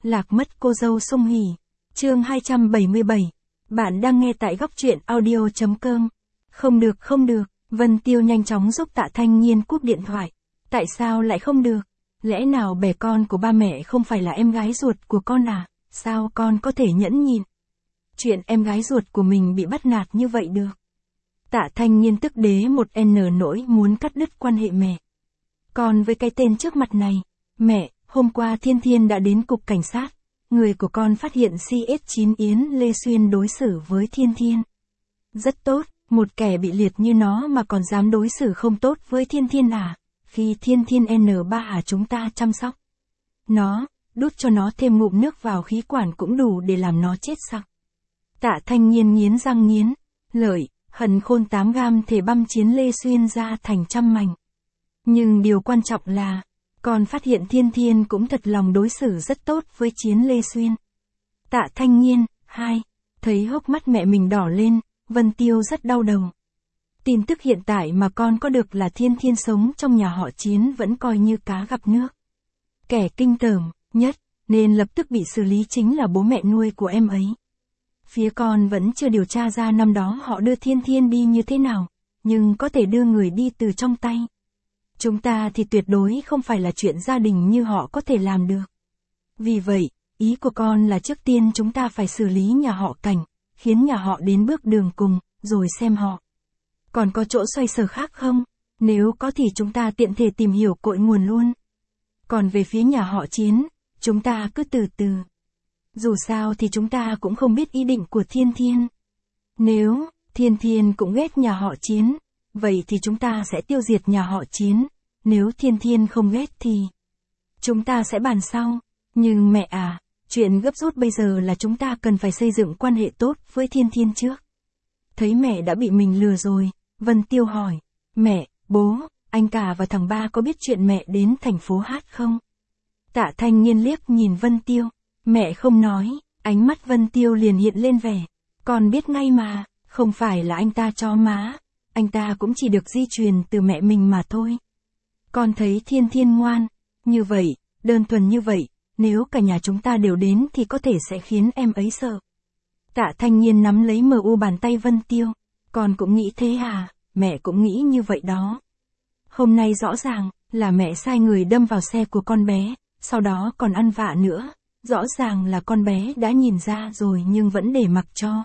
Lạc mất cô dâu Song Hỷ. Chương 277. Bạn đang nghe tại góc truyện audio.com. Không được, không được. Vân Tiêu nhanh chóng giúp Tạ Thanh Nhiên cúp điện thoại. Tại sao lại không được? Lẽ nào bè con của ba mẹ không phải là em gái ruột của con à? Sao con có thể nhẫn nhịn? Chuyện em gái ruột của mình bị bắt nạt như vậy được? Tạ Thanh Nhiên tức đế một n nỗi muốn cắt đứt quan hệ mẹ. Còn với cái tên trước mặt này, mẹ, hôm qua Thiên Thiên đã đến cục cảnh sát. Người của con phát hiện CS9 Yến Lê Xuyên đối xử với Thiên Thiên. Rất tốt, một kẻ bị liệt như nó mà còn dám đối xử không tốt với Thiên Thiên à? Khi Thiên Thiên N3 à chúng ta chăm sóc nó, đút cho nó thêm ngụm nước vào khí quản cũng đủ để làm nó chết sặc. Tạ Thanh Nhiên nghiến răng nghiến lợi, hận khôn 8 gam thể băm Chiến Lê Xuyên ra thành trăm mảnh. Nhưng điều quan trọng là, con phát hiện Thiên Thiên cũng thật lòng đối xử rất tốt với Chiến Lê Xuyên. Tạ Thanh Nhiên, thấy hốc mắt mẹ mình đỏ lên, Vân Tiêu rất đau đầu. Tin tức hiện tại mà con có được là Thiên Thiên sống trong nhà họ Chiến vẫn coi như cá gặp nước. Kẻ kinh tởm nhất, nên lập tức bị xử lý chính là bố mẹ nuôi của em ấy. Phía con vẫn chưa điều tra ra năm đó họ đưa Thiên Thiên đi như thế nào, nhưng có thể đưa người đi từ trong tay. Chúng ta thì tuyệt đối không phải là chuyện gia đình như họ có thể làm được. Vì vậy, ý của con là trước tiên chúng ta phải xử lý nhà họ Cảnh, khiến nhà họ đến bước đường cùng, rồi xem họ còn có chỗ xoay sở khác không? Nếu có thì chúng ta tiện thể tìm hiểu cội nguồn luôn. Còn về phía nhà họ Chiến, chúng ta cứ từ từ. Dù sao thì chúng ta cũng không biết ý định của Thiên Thiên. Nếu Thiên Thiên cũng ghét nhà họ Chiến, vậy thì chúng ta sẽ tiêu diệt nhà họ Chiến. Nếu Thiên Thiên không ghét thì chúng ta sẽ bàn sau. Nhưng mẹ à, chuyện gấp rút bây giờ là chúng ta cần phải xây dựng quan hệ tốt với Thiên Thiên trước. Thấy mẹ đã bị mình lừa rồi, Vân Tiêu hỏi, mẹ, bố, anh cả và thằng ba có biết chuyện mẹ đến thành phố Hát không? Tạ Thanh Nhiên liếc nhìn Vân Tiêu, mẹ không nói, ánh mắt Vân Tiêu liền hiện lên vẻ, con biết ngay mà, không phải là anh ta cho má, anh ta cũng chỉ được di truyền từ mẹ mình mà thôi. Con thấy Thiên Thiên ngoan, như vậy, đơn thuần như vậy, nếu cả nhà chúng ta đều đến thì có thể sẽ khiến em ấy sợ. Tạ Thanh Nhiên nắm lấy bàn tay Vân Tiêu, con cũng nghĩ thế à, mẹ cũng nghĩ như vậy đó. Hôm nay rõ ràng là mẹ sai người đâm vào xe của con bé, sau đó còn ăn vạ nữa, rõ ràng là con bé đã nhìn ra rồi nhưng vẫn để mặc cho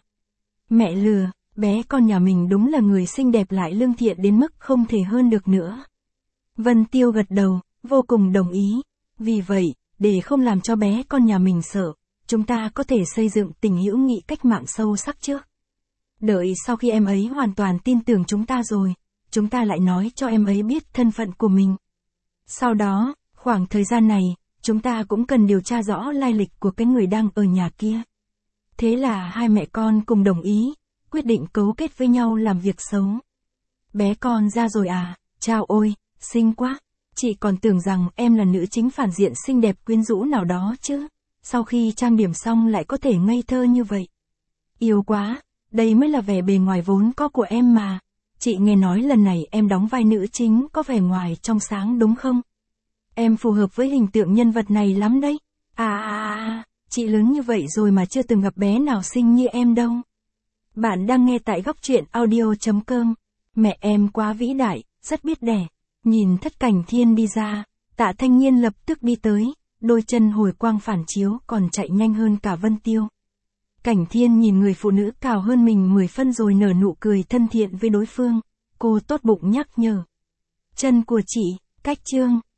mẹ lừa. Bé con nhà mình đúng là người xinh đẹp lại lương thiện đến mức không thể hơn được nữa. Vân Tiêu gật đầu, vô cùng đồng ý. Vì vậy, để không làm cho bé con nhà mình sợ, chúng ta có thể xây dựng tình hữu nghị cách mạng sâu sắc trước. Đợi sau khi em ấy hoàn toàn tin tưởng chúng ta rồi, chúng ta lại nói cho em ấy biết thân phận của mình. Sau đó, khoảng thời gian này, chúng ta cũng cần điều tra rõ lai lịch của cái người đang ở nhà kia. Thế là hai mẹ con cùng đồng ý, quyết định cấu kết với nhau làm việc xấu. Bé con ra rồi à, chao ôi, xinh quá. Chị còn tưởng rằng em là nữ chính phản diện xinh đẹp quyến rũ nào đó chứ. Sau khi trang điểm xong lại có thể ngây thơ như vậy. Yêu quá, đây mới là vẻ bề ngoài vốn có của em mà. Chị nghe nói lần này em đóng vai nữ chính có vẻ ngoài trong sáng đúng không? Em phù hợp với hình tượng nhân vật này lắm đấy. Chị lớn như vậy rồi mà chưa từng gặp bé nào xinh như em đâu. Bạn đang nghe tại góc truyện audio.com. Mẹ em quá vĩ đại, rất biết đẻ. Nhìn Thất Cảnh Thiên đi ra, Tạ Thanh Nhiên lập tức đi tới, đôi chân hồi quang phản chiếu còn chạy nhanh hơn cả Vân Tiêu. Cảnh Thiên nhìn người phụ nữ cao hơn mình 10 phân rồi nở nụ cười thân thiện với đối phương, cô tốt bụng nhắc nhở. Chân của chị, cách chương.